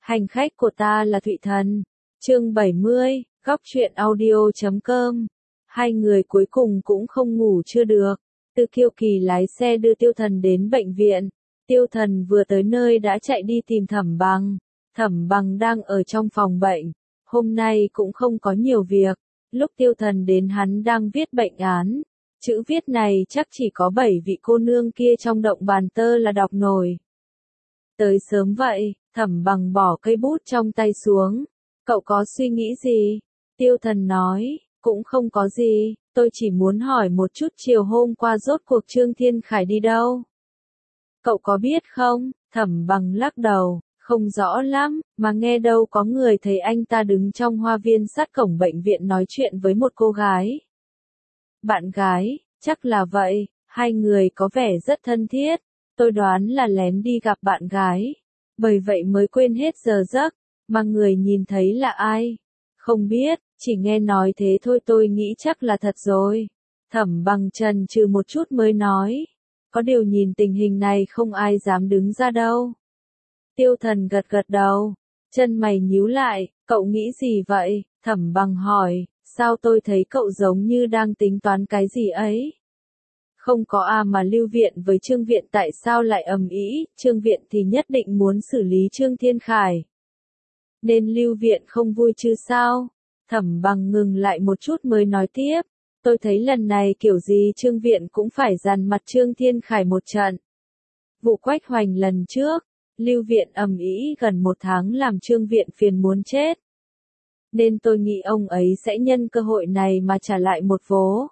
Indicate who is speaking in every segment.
Speaker 1: Hành khách của ta là Thụy Thần. Chương 70, góc truyện audio.com. Hai người cuối cùng cũng không ngủ chưa được. Từ Kiêu Kỳ lái xe đưa Tiêu Thần đến bệnh viện. Tiêu Thần vừa tới nơi đã chạy đi tìm Thẩm Bằng. Thẩm Bằng đang ở trong phòng bệnh. Hôm nay cũng không có nhiều việc. Lúc Tiêu Thần đến hắn đang viết bệnh án. Chữ viết này chắc chỉ có 7 vị cô nương kia trong động bàn tơ là đọc nổi. Tới sớm vậy, Thẩm Bằng bỏ cây bút trong tay xuống. Cậu có suy nghĩ gì? Tiêu Thần nói, cũng không có gì, tôi chỉ muốn hỏi một chút chiều hôm qua rốt cuộc Trương Thiên Khải đi đâu? Cậu có biết không? Thẩm Bằng lắc đầu, không rõ lắm, mà nghe đâu có người thấy anh ta đứng trong hoa viên sát cổng bệnh viện nói chuyện với một cô gái. Bạn gái, chắc là vậy, hai người có vẻ rất thân thiết. Tôi đoán là lén đi gặp bạn gái. Bởi vậy mới quên hết giờ giấc. Mà người nhìn thấy là ai? Không biết, chỉ nghe nói thế thôi, tôi nghĩ chắc là thật rồi. Thẩm Bằng chần chừ một chút mới nói. Có điều nhìn tình hình này không ai dám đứng ra đâu. Tiêu Thần gật gật đầu. Chân mày nhíu lại, cậu nghĩ gì vậy? Thẩm Bằng hỏi, sao tôi thấy cậu giống như đang tính toán cái gì ấy? Không có mà Lưu Viện với Trương Viện tại sao lại ầm ĩ? Trương Viện thì nhất định muốn xử lý Trương Thiên Khải. Nên Lưu Viện không vui chứ sao? Thẩm Bằng ngừng lại một chút mới nói tiếp. Tôi thấy lần này kiểu gì Trương Viện cũng phải dằn mặt Trương Thiên Khải một trận. Vụ Quách Hoành lần trước, Lưu Viện ầm ĩ gần 1 tháng làm Trương Viện phiền muốn chết. Nên tôi nghĩ ông ấy sẽ nhân cơ hội này mà trả lại một vố.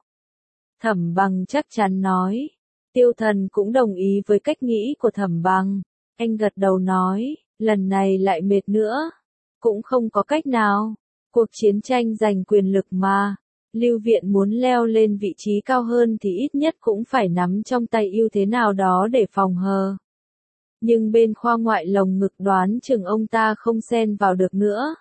Speaker 1: Thẩm Bằng chắc chắn nói. Tiêu Thần cũng đồng ý với cách nghĩ của Thẩm Bằng. Anh gật đầu nói, lần này lại mệt nữa. Cũng không có cách nào. Cuộc chiến tranh giành quyền lực mà. Lưu Viện muốn leo lên vị trí cao hơn thì ít nhất cũng phải nắm trong tay ưu thế nào đó để phòng hờ. Nhưng bên khoa ngoại lồng ngực đoán chừng ông ta không xen vào được nữa.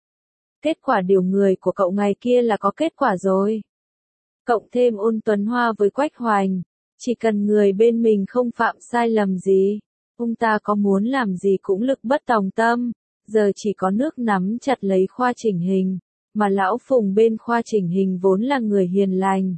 Speaker 1: Kết quả điều người của cậu ngày kia là có kết quả rồi. Cộng thêm Ôn Tuấn Hoa với Quách Hoành, chỉ cần người bên mình không phạm sai lầm gì, ông ta có muốn làm gì cũng lực bất tòng tâm, giờ chỉ có nước nắm chặt lấy khoa chỉnh hình, mà lão Phùng bên khoa chỉnh hình vốn là người hiền lành.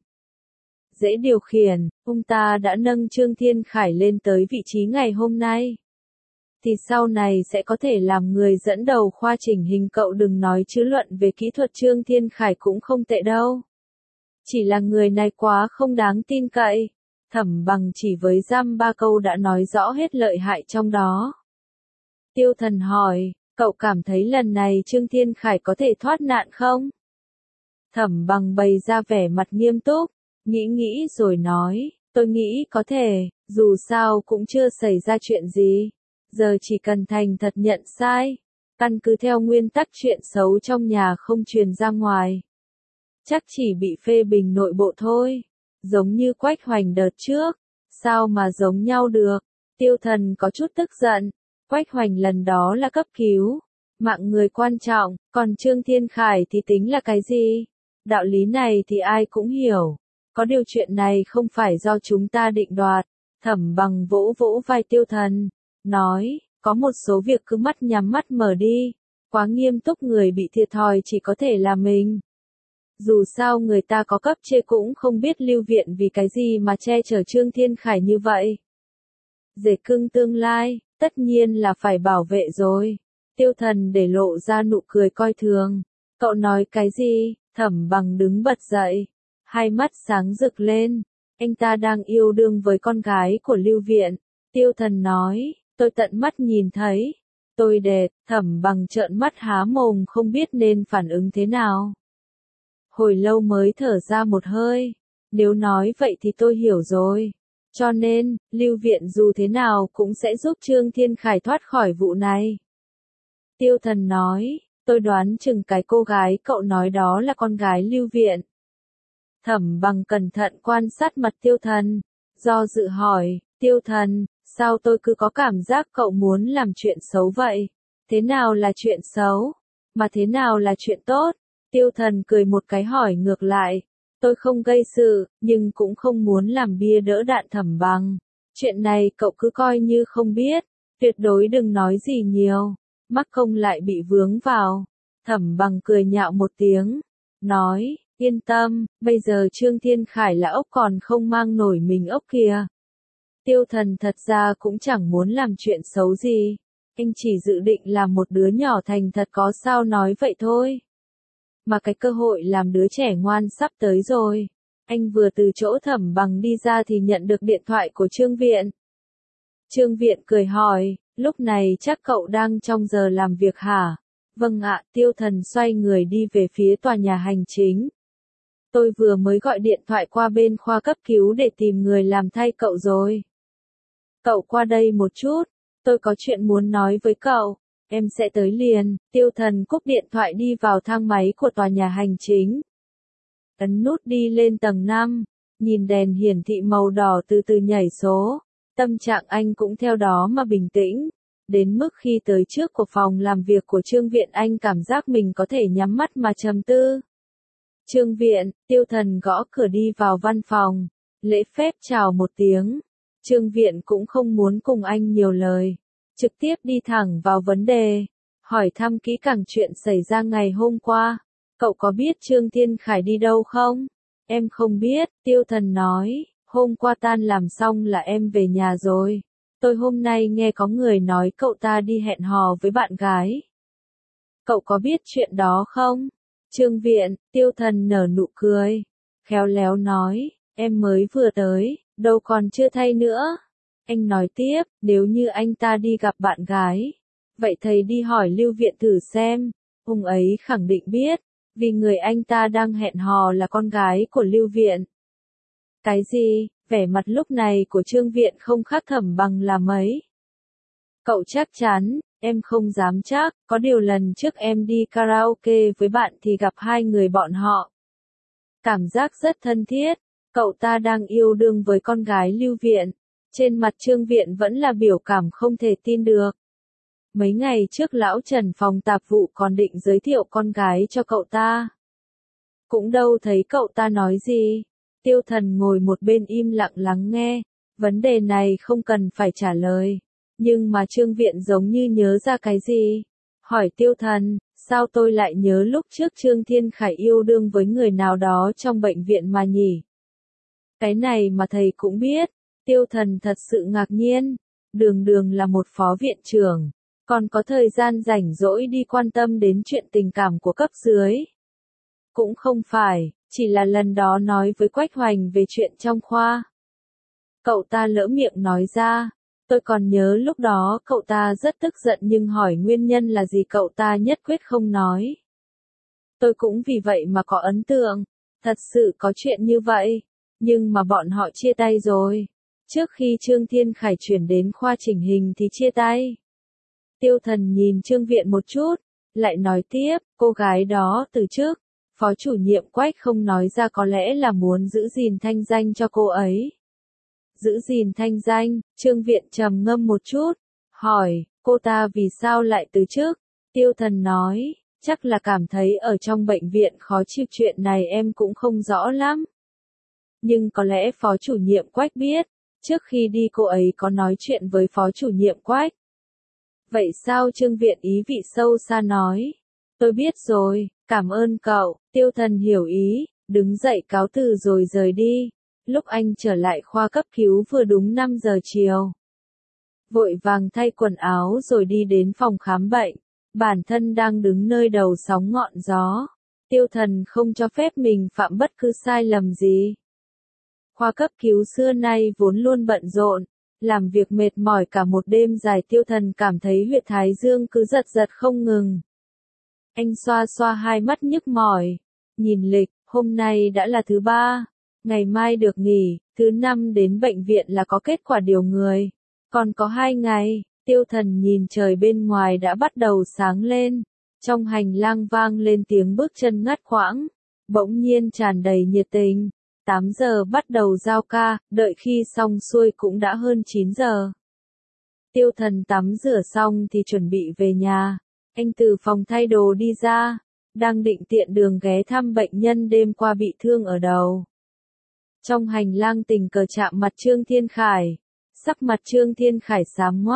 Speaker 1: Dễ điều khiển, ông ta đã nâng Trương Thiên Khải lên tới vị trí ngày hôm nay. Thì sau này sẽ có thể làm người dẫn đầu khoa chỉnh hình, cậu đừng nói chứ luận về kỹ thuật Trương Thiên Khải cũng không tệ đâu. Chỉ là người này quá không đáng tin cậy. Thẩm Bằng chỉ với dăm 3 câu đã nói rõ hết lợi hại trong đó. Tiêu Thần hỏi, cậu cảm thấy lần này Trương Thiên Khải có thể thoát nạn không? Thẩm Bằng bày ra vẻ mặt nghiêm túc, nghĩ rồi nói, tôi nghĩ có thể, dù sao cũng chưa xảy ra chuyện gì. Giờ chỉ cần thành thật nhận sai, căn cứ theo nguyên tắc chuyện xấu trong nhà không truyền ra ngoài. Chắc chỉ bị phê bình nội bộ thôi, giống như Quách Hoành đợt trước, sao mà giống nhau được? Tiêu Thần có chút tức giận, Quách Hoành lần đó là cấp cứu, mạng người quan trọng, còn Trương Thiên Khải thì tính là cái gì? Đạo lý này thì ai cũng hiểu, có điều chuyện này không phải do chúng ta định đoạt. Thẩm Bằng vỗ vỗ vai Tiêu Thần, nói, có một số việc cứ mắt nhắm mắt mở đi, quá nghiêm túc người bị thiệt thòi chỉ có thể là mình. Dù sao người ta có cấp trên cũng không biết Lưu Viện vì cái gì mà che chở Trương Thiên Khải như vậy. Rể cưng tương lai, tất nhiên là phải bảo vệ rồi. Tiêu Thần để lộ ra nụ cười coi thường. Cậu nói cái gì? Thẩm Bằng đứng bật dậy. Hai mắt sáng rực lên. Anh ta đang yêu đương với con gái của Lưu Viện. Tiêu Thần nói, tôi tận mắt nhìn thấy. Tôi đẹp. Thẩm Bằng trợn mắt há mồm không biết nên phản ứng thế nào. Hồi lâu mới thở ra một hơi. Nếu nói vậy thì tôi hiểu rồi. Cho nên, Lưu Viện dù thế nào cũng sẽ giúp Trương Thiên Khải thoát khỏi vụ này. Tiêu Thần nói, tôi đoán chừng cái cô gái cậu nói đó là con gái Lưu Viện. Thẩm Bằng cẩn thận quan sát mặt Tiêu Thần, do dự hỏi, Tiêu Thần, sao tôi cứ có cảm giác cậu muốn làm chuyện xấu vậy? Thế nào là chuyện xấu? Mà thế nào là chuyện tốt? Tiêu Thần cười một cái hỏi ngược lại, tôi không gây sự, nhưng cũng không muốn làm bia đỡ đạn Thẩm Bằng. Chuyện này cậu cứ coi như không biết, tuyệt đối đừng nói gì nhiều. mắc công lại bị vướng vào. Thẩm Bằng cười nhạo một tiếng, nói, yên tâm, bây giờ Trương Thiên Khải là ốc còn không mang nổi mình ốc kìa. Tiêu Thần thật ra cũng chẳng muốn làm chuyện xấu gì, anh chỉ dự định làm một đứa nhỏ thành thật có sao nói vậy thôi. Mà cái cơ hội làm đứa trẻ ngoan sắp tới rồi. Anh vừa từ chỗ Thẩm Bằng đi ra thì nhận được điện thoại của Trương Viện. Trương Viện cười hỏi, lúc này chắc cậu đang trong giờ làm việc hả? Vâng ạ, Tiêu Thần xoay người đi về phía tòa nhà hành chính. Tôi vừa mới gọi điện thoại qua bên khoa cấp cứu để tìm người làm thay cậu rồi. Cậu qua đây một chút, tôi có chuyện muốn nói với cậu. Em sẽ tới liền. Tiêu Thần cúp điện thoại đi vào thang máy của tòa nhà hành chính. Ấn nút đi lên tầng 5, nhìn đèn hiển thị màu đỏ từ từ nhảy số. Tâm trạng anh cũng theo đó mà bình tĩnh. Đến mức khi tới trước của phòng làm việc của Trương Viện anh cảm giác mình có thể nhắm mắt mà trầm tư. Trương Viện, Tiêu Thần gõ cửa đi vào văn phòng, lễ phép chào một tiếng. Trương Viện cũng không muốn cùng anh nhiều lời, trực tiếp đi thẳng vào vấn đề, hỏi thăm kỹ càng chuyện xảy ra ngày hôm qua. Cậu có biết Trương Thiên Khải đi đâu không? Em không biết, Tiêu Thần nói, hôm qua tan làm xong là em về nhà rồi. Tôi hôm nay nghe có người nói cậu ta đi hẹn hò với bạn gái. Cậu có biết chuyện đó không? Trương Viện, Tiêu Thần nở nụ cười, khéo léo nói, em mới vừa tới, đâu còn chưa thay nữa. Anh nói tiếp, nếu như anh ta đi gặp bạn gái, vậy thầy đi hỏi Lưu Viện thử xem, ông ấy khẳng định biết, vì người anh ta đang hẹn hò là con gái của Lưu Viện. Cái gì? Vẻ mặt lúc này của Trương Viện không khác Thẩm Bằng là mấy. Cậu chắc chắn, em không dám chắc, có điều lần trước em đi karaoke với bạn thì gặp hai người bọn họ. Cảm giác rất thân thiết, cậu ta đang yêu đương với con gái Lưu Viện. Trên mặt Trương Viện vẫn là biểu cảm không thể tin được. Mấy ngày trước lão Trần phòng tạp vụ còn định giới thiệu con gái cho cậu ta. Cũng đâu thấy cậu ta nói gì. Tiêu Thần ngồi một bên im lặng lắng nghe, vấn đề này không cần phải trả lời. Nhưng mà Trương Viện giống như nhớ ra cái gì. Hỏi Tiêu Thần, sao tôi lại nhớ lúc trước Trương Thiên Khải yêu đương với người nào đó trong bệnh viện mà nhỉ? Cái này mà thầy cũng biết. Tiêu Thần thật sự ngạc nhiên. Đường đường là một phó viện trưởng, còn có thời gian rảnh rỗi đi quan tâm đến chuyện tình cảm của cấp dưới. Cũng không phải, chỉ là lần đó nói với Quách Hoành về chuyện trong khoa. Cậu ta lỡ miệng nói ra, tôi còn nhớ lúc đó cậu ta rất tức giận nhưng hỏi nguyên nhân là gì cậu ta nhất quyết không nói. Tôi cũng vì vậy mà có ấn tượng, thật sự có chuyện như vậy, nhưng mà bọn họ chia tay rồi. Trước khi Trương Thiên Khải chuyển đến khoa chỉnh hình thì chia tay. Tiêu Thần nhìn Trương Viện một chút, lại nói tiếp, cô gái đó từ trước, phó chủ nhiệm Quách không nói ra có lẽ là muốn giữ gìn thanh danh cho cô ấy. Giữ gìn thanh danh, Trương Viện trầm ngâm một chút, hỏi, cô ta vì sao lại từ chức? Tiêu Thần nói, chắc là cảm thấy ở trong bệnh viện khó chịu, chuyện này em cũng không rõ lắm. Nhưng có lẽ phó chủ nhiệm Quách biết, trước khi đi cô ấy có nói chuyện với phó chủ nhiệm Quách. Vậy sao? Trương Viện ý vị sâu xa nói. Tôi biết rồi, cảm ơn cậu. Tiêu Thần hiểu ý, đứng dậy cáo từ rồi rời đi. Lúc anh trở lại khoa cấp cứu vừa đúng 5 giờ chiều. Vội vàng thay quần áo rồi đi đến phòng khám bệnh. Bản thân đang đứng nơi đầu sóng ngọn gió. Tiêu Thần không cho phép mình phạm bất cứ sai lầm gì. Khoa cấp cứu xưa nay vốn luôn bận rộn, làm việc mệt mỏi cả một đêm dài. Tiêu Thần cảm thấy huyệt thái dương cứ giật giật không ngừng. Anh xoa xoa hai mắt nhức mỏi, nhìn lịch, hôm nay đã là thứ 3, ngày mai được nghỉ, thứ 5 đến bệnh viện là có kết quả điều người. Còn có 2 ngày, Tiêu Thần nhìn trời bên ngoài đã bắt đầu sáng lên, trong hành lang vang lên tiếng bước chân ngắt quãng, bỗng nhiên tràn đầy nhiệt tình. 8 giờ bắt đầu giao ca, đợi khi xong xuôi cũng đã hơn 9 giờ. Tiêu Thần tắm rửa xong thì chuẩn bị về nhà. Anh từ phòng thay đồ đi ra, đang định tiện đường ghé thăm bệnh nhân đêm qua bị thương ở đầu. Trong hành lang tình cờ chạm mặt Trương Thiên Khải. Sắc mặt Trương Thiên Khải xám ngoác,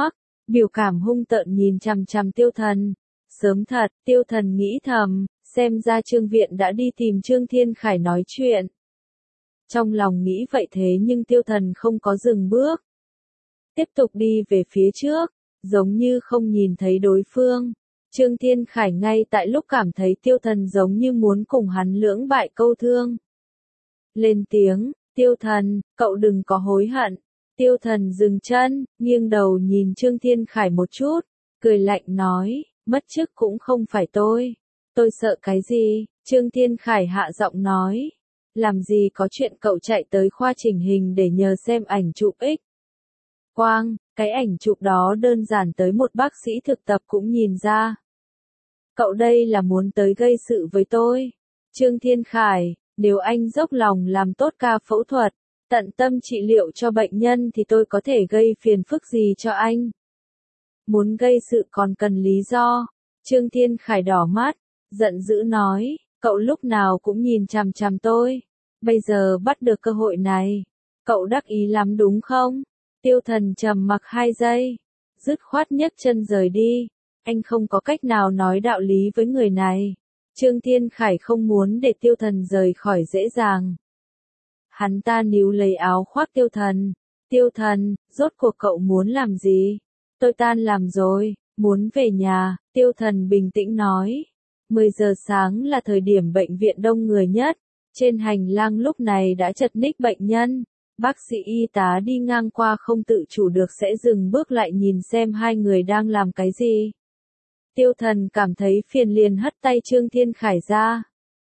Speaker 1: biểu cảm hung tợn nhìn chằm chằm Tiêu Thần. Sớm thật, Tiêu Thần nghĩ thầm, xem ra Trương Viện đã đi tìm Trương Thiên Khải nói chuyện. Trong lòng nghĩ vậy thế nhưng Tiêu Thần không có dừng bước. Tiếp tục đi về phía trước, giống như không nhìn thấy đối phương. Trương Thiên Khải ngay tại lúc cảm thấy Tiêu Thần giống như muốn cùng hắn lưỡng bại câu thương. Lên tiếng, Tiêu Thần, cậu đừng có hối hận. Tiêu Thần dừng chân, nghiêng đầu nhìn Trương Thiên Khải một chút, cười lạnh nói, mất chức cũng không phải tôi. Tôi sợ cái gì? Trương Thiên Khải hạ giọng nói. Làm gì có chuyện cậu chạy tới khoa chỉnh hình để nhờ xem ảnh chụp X quang, cái ảnh chụp đó đơn giản tới một bác sĩ thực tập cũng nhìn ra. Cậu đây là muốn tới gây sự với tôi. Trương Thiên Khải, nếu anh dốc lòng làm tốt ca phẫu thuật, tận tâm trị liệu cho bệnh nhân thì tôi có thể gây phiền phức gì cho anh. Muốn gây sự còn cần lý do. Trương Thiên Khải đỏ mắt, giận dữ nói, cậu lúc nào cũng nhìn chằm chằm tôi. Bây giờ bắt được cơ hội này. Cậu đắc ý lắm đúng không? Tiêu Thần trầm mặc 2 giây. Dứt khoát nhấc chân rời đi. Anh không có cách nào nói đạo lý với người này. Trương Thiên Khải không muốn để Tiêu Thần rời khỏi dễ dàng. Hắn ta níu lấy áo khoác Tiêu Thần. Tiêu Thần, rốt cuộc cậu muốn làm gì? Tôi tan làm rồi, muốn về nhà. Tiêu Thần bình tĩnh nói. 10 giờ sáng là thời điểm bệnh viện đông người nhất. Trên hành lang lúc này đã chật ních bệnh nhân. Bác sĩ y tá đi ngang qua không tự chủ được sẽ dừng bước lại nhìn xem hai người đang làm cái gì. Tiêu Thần cảm thấy phiền liền hất tay Trương Thiên Khải ra.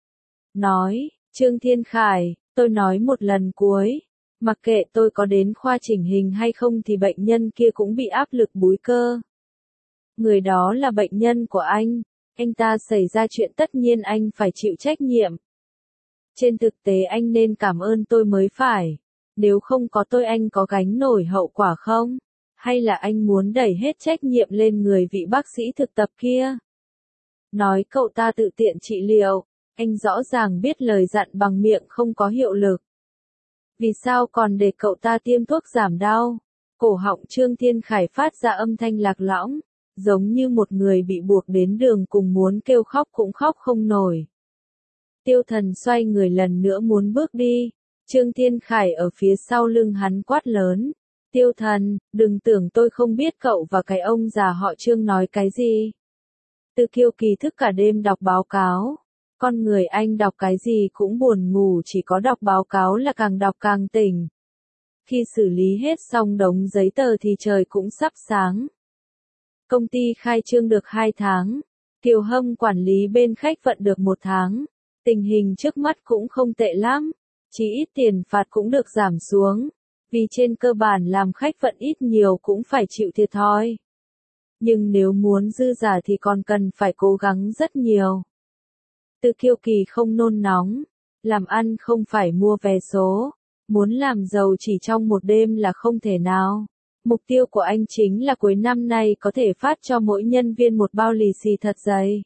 Speaker 1: Nói, Trương Thiên Khải, tôi nói một lần cuối. Mặc kệ tôi có đến khoa chỉnh hình hay không thì bệnh nhân kia cũng bị áp lực búi cơ. Người đó là bệnh nhân của anh ta xảy ra chuyện tất nhiên anh phải chịu trách nhiệm. Trên thực tế anh nên cảm ơn tôi mới phải. Nếu không có tôi anh có gánh nổi hậu quả không? Hay là anh muốn đẩy hết trách nhiệm lên người vị bác sĩ thực tập kia? Nói cậu ta tự tiện trị liệu, anh rõ ràng biết lời dặn bằng miệng không có hiệu lực. Vì sao còn để cậu ta tiêm thuốc giảm đau? Cổ họng Trương Thiên Khải phát ra âm thanh lạc lõng, giống như một người bị buộc đến đường cùng muốn kêu khóc cũng khóc không nổi. Tiêu Thần xoay người lần nữa muốn bước đi. Trương Thiên Khải ở phía sau lưng hắn quát lớn. Tiêu Thần, đừng tưởng tôi không biết cậu và cái ông già họ Trương nói cái gì. Từ Kiêu Kỳ thức cả đêm đọc báo cáo. Con người anh đọc cái gì cũng buồn ngủ, chỉ có đọc báo cáo là càng đọc càng tỉnh. Khi xử lý hết xong đống giấy tờ thì trời cũng sắp sáng. Công ty khai trương được 2 tháng. Kiều Hâm quản lý bên khách vận được 1 tháng. Tình hình trước mắt cũng không tệ lắm. Chỉ ít tiền phạt cũng được giảm xuống. Vì trên cơ bản làm khách vận ít nhiều cũng phải chịu thiệt thòi. Nhưng nếu muốn dư giả thì còn cần phải cố gắng rất nhiều. Từ Kiêu Kỳ không nôn nóng. Làm ăn không phải mua vé số. Muốn làm giàu chỉ trong một đêm là không thể nào. Mục tiêu của anh chính là cuối năm nay có thể phát cho mỗi nhân viên một bao lì xì thật dày.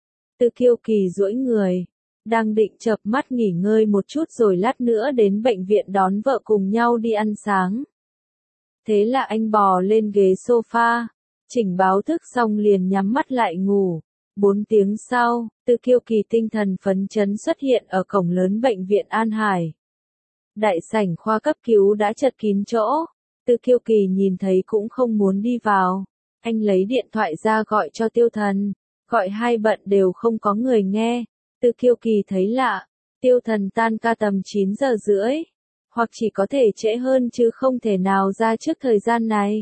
Speaker 1: Từ Kiêu Kỳ duỗi người. Đang định chợp mắt nghỉ ngơi một chút rồi lát nữa đến bệnh viện đón vợ cùng nhau đi ăn sáng. Thế là anh bò lên ghế sofa, chỉnh báo thức xong liền nhắm mắt lại ngủ. 4 tiếng sau, Từ Kiêu Kỳ tinh thần phấn chấn xuất hiện ở cổng lớn bệnh viện An Hải. Đại sảnh khoa cấp cứu đã chật kín chỗ. Từ Kiêu Kỳ nhìn thấy cũng không muốn đi vào. Anh lấy điện thoại ra gọi cho Tiêu Thần. Gọi hai bận đều không có người nghe. Từ Kiêu Kỳ thấy lạ. Tiêu Thần tan ca tầm 9 giờ rưỡi. Hoặc chỉ có thể trễ hơn chứ không thể nào ra trước thời gian này.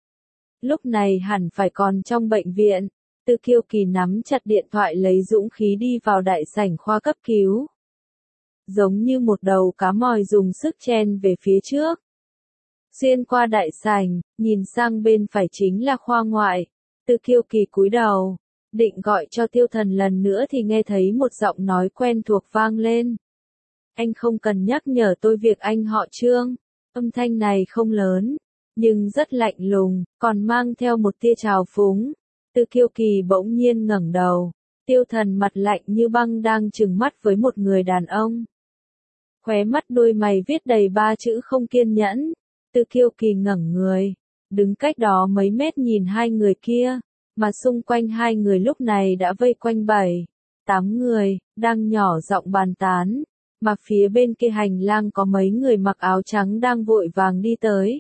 Speaker 1: Lúc này hẳn phải còn trong bệnh viện. Từ Kiêu Kỳ nắm chặt điện thoại lấy dũng khí đi vào đại sảnh khoa cấp cứu. Giống như một đầu cá mòi dùng sức chen về phía trước. Xuyên qua đại sảnh, nhìn sang bên phải chính là khoa ngoại. Từ Kiêu Kỳ cúi đầu, định gọi cho Tiêu Thần lần nữa thì nghe thấy một giọng nói quen thuộc vang lên. Anh không cần nhắc nhở tôi việc anh họ Trương. Âm thanh này không lớn, nhưng rất lạnh lùng, còn mang theo một tia trào phúng. Từ Kiêu Kỳ bỗng nhiên ngẩng đầu. Tiêu Thần mặt lạnh như băng đang trừng mắt với một người đàn ông. Khóe mắt đôi mày viết đầy 3 chữ không kiên nhẫn. Từ Kiêu Kỳ ngẩng người. đứng cách đó mấy mét nhìn hai người kia, mà xung quanh hai người lúc này đã vây quanh 7, 8 người, đang nhỏ giọng bàn tán, mà phía bên kia hành lang có mấy người mặc áo trắng đang vội vàng đi tới.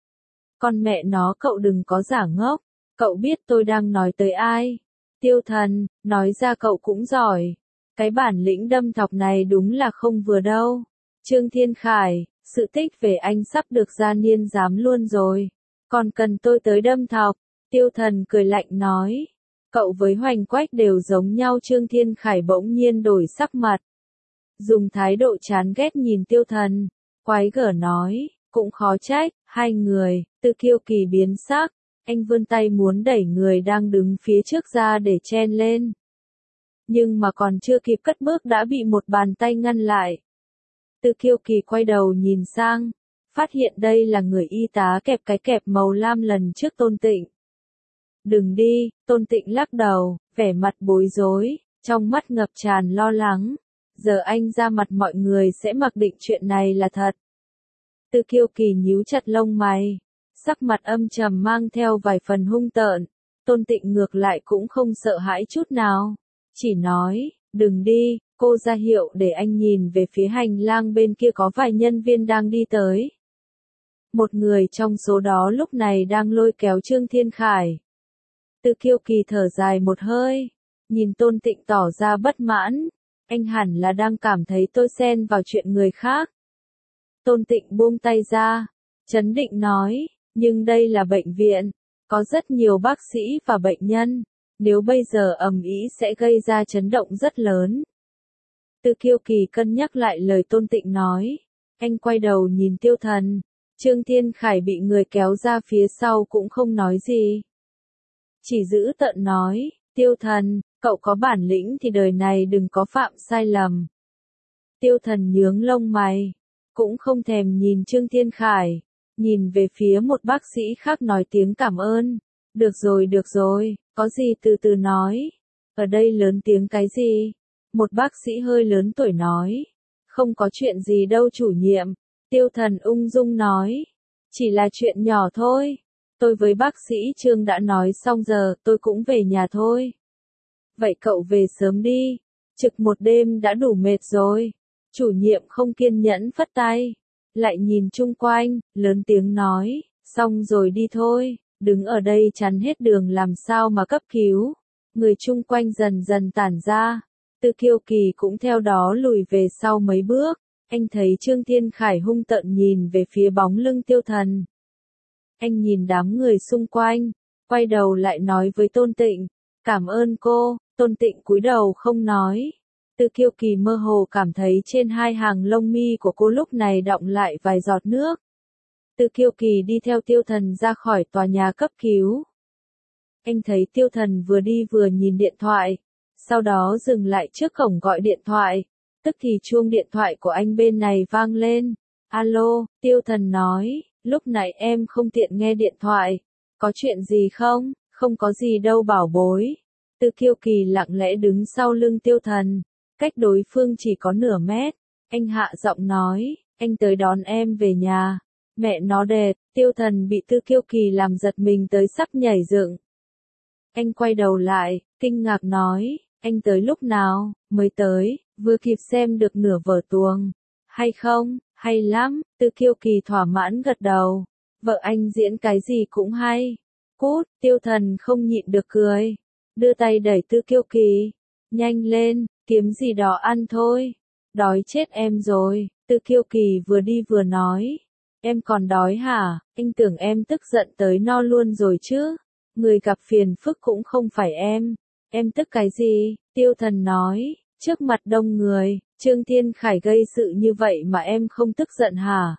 Speaker 1: Con mẹ nó, cậu đừng có giả ngốc, cậu biết tôi đang nói tới ai? Tiêu Thần, nói ra cậu cũng giỏi, cái bản lĩnh đâm thọc này đúng là không vừa đâu. Trương Thiên Khải, sự tích về anh sắp được ra niên giám luôn rồi, còn cần tôi tới đâm thọc? Tiêu Thần cười lạnh nói, cậu với Hoành Quách đều giống nhau. Trương Thiên Khải bỗng nhiên đổi sắc mặt, dùng thái độ chán ghét nhìn Tiêu Thần, quái gở nói, cũng khó trách, hai người, Từ Kiêu Kỳ biến sắc, anh vươn tay muốn đẩy người đang đứng phía trước ra để chen lên. Nhưng mà còn chưa kịp cất bước đã bị một bàn tay ngăn lại. Từ Kiêu Kỳ quay đầu nhìn sang, phát hiện đây là người y tá kẹp cái kẹp màu lam lần trước Tôn Tịnh. Đừng đi, Tôn Tịnh lắc đầu, vẻ mặt bối rối, trong mắt ngập tràn lo lắng. Giờ anh ra mặt mọi người sẽ mặc định chuyện này là thật. Từ Kiêu Kỳ nhíu chặt lông mày, sắc mặt âm trầm mang theo vài phần hung tợn. Tôn Tịnh ngược lại cũng không sợ hãi chút nào, chỉ nói, đừng đi, cô ra hiệu để anh nhìn về phía hành lang bên kia có vài nhân viên đang đi tới. Một người trong số đó lúc này đang lôi kéo Trương Thiên Khải. Từ Kiêu Kỳ thở dài một hơi, nhìn Tôn Tịnh tỏ ra bất mãn, anh hẳn là đang cảm thấy tôi xen vào chuyện người khác. Tôn Tịnh buông tay ra, trấn định nói, nhưng đây là bệnh viện, có rất nhiều bác sĩ và bệnh nhân, nếu bây giờ ầm ĩ sẽ gây ra chấn động rất lớn. Từ Kiêu Kỳ cân nhắc lại lời Tôn Tịnh nói, anh quay đầu nhìn Tiêu Thần, Trương Thiên Khải bị người kéo ra phía sau cũng không nói gì. Chỉ giữ tợn nói, Tiêu Thần, cậu có bản lĩnh thì đời này đừng có phạm sai lầm. Tiêu Thần nhướng lông mày, cũng không thèm nhìn Trương Thiên Khải, nhìn về phía một bác sĩ khác nói tiếng cảm ơn. Được rồi, có gì từ từ nói. Ở đây lớn tiếng cái gì? Một bác sĩ hơi lớn tuổi nói. Không có chuyện gì đâu chủ nhiệm. Tiêu Thần ung dung nói. Chỉ là chuyện nhỏ thôi. Tôi với bác sĩ Trương đã nói xong giờ tôi cũng về nhà thôi. Vậy cậu về sớm đi. Trực một đêm đã đủ mệt rồi. Chủ nhiệm không kiên nhẫn phất tay. Lại nhìn chung quanh, lớn tiếng nói. Xong rồi đi thôi. Đứng ở đây chắn hết đường làm sao mà cấp cứu. Người chung quanh dần dần tản ra. Từ Kiêu Kỳ cũng theo đó lùi về sau mấy bước. Anh thấy Trương Thiên Khải hung tợn nhìn về phía bóng lưng Tiêu Thần. Anh nhìn đám người xung quanh, quay đầu lại nói với Tôn Tịnh, cảm ơn cô. Tôn Tịnh cúi đầu không nói. Từ Kiêu Kỳ mơ hồ cảm thấy trên hai hàng lông mi của cô lúc này đọng lại vài giọt nước. Từ Kiêu Kỳ đi theo Tiêu Thần ra khỏi tòa nhà cấp cứu. Anh thấy Tiêu Thần vừa đi vừa nhìn điện thoại, sau đó dừng lại trước cổng gọi điện thoại. Tức thì chuông điện thoại của anh bên này vang lên. Alo, Tiêu Thần nói, lúc nãy em không tiện nghe điện thoại. Có chuyện gì không? Không có gì đâu bảo bối. Từ Kiêu Kỳ lặng lẽ đứng sau lưng Tiêu Thần, cách đối phương chỉ có nửa mét. Anh hạ giọng nói, anh tới đón em về nhà. Mẹ nó đệt, Tiêu Thần bị Từ Kiêu Kỳ làm giật mình tới sắp nhảy dựng. Anh quay đầu lại, kinh ngạc nói, anh tới lúc nào? Mới tới, vừa kịp xem được nửa vở tuồng. Hay không? Hay lắm. Từ Kiêu Kỳ thỏa mãn gật đầu. Vợ anh diễn cái gì cũng hay. Cút. Tiêu Thần không nhịn được cười, đưa tay đẩy Từ Kiêu Kỳ. Nhanh lên, kiếm gì đó ăn thôi. Đói chết em rồi. Từ Kiêu Kỳ vừa đi vừa nói. Em còn đói hả? Anh tưởng em tức giận tới no luôn rồi chứ. Người gặp phiền phức cũng không phải em. Em tức cái gì? Tiêu Thần nói, trước mặt đông người, Trương Thiên Khải gây sự như vậy mà em không tức giận hả?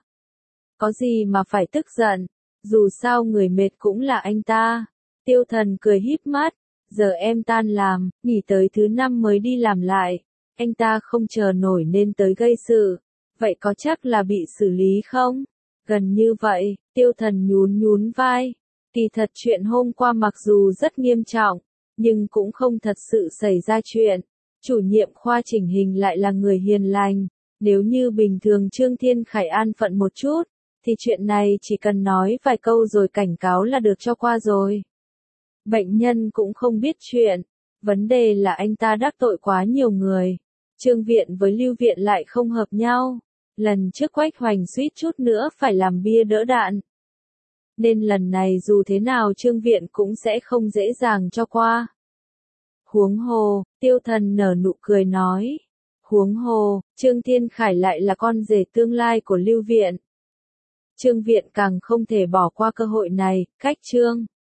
Speaker 1: Có gì mà phải tức giận? Dù sao người mệt cũng là anh ta. Tiêu Thần cười híp mắt. Giờ em tan làm, nghỉ tới thứ 5 mới đi làm lại. Anh ta không chờ nổi nên tới gây sự. Vậy có chắc là bị xử lý không? Gần như vậy. Tiêu Thần nhún vai. Kỳ thật chuyện hôm qua mặc dù rất nghiêm trọng, nhưng cũng không thật sự xảy ra chuyện. Chủ nhiệm khoa chỉnh hình lại là người hiền lành. Nếu như bình thường Trương Thiên Khải an phận một chút, thì chuyện này chỉ cần nói vài câu rồi cảnh cáo là được cho qua rồi. Bệnh nhân cũng không biết chuyện. Vấn đề là anh ta đắc tội quá nhiều người. Trương Viện với Lưu Viện lại không hợp nhau. Lần trước Quách Hoành suýt chút nữa phải làm bia đỡ đạn. Nên lần này dù thế nào Trương Viện cũng sẽ không dễ dàng cho qua. Huống hồ, Tiêu Thần nở nụ cười nói. Huống hồ, Trương Thiên Khải lại là con rể tương lai của Lưu Viện. Trương Viện càng không thể bỏ qua cơ hội này, cách Trương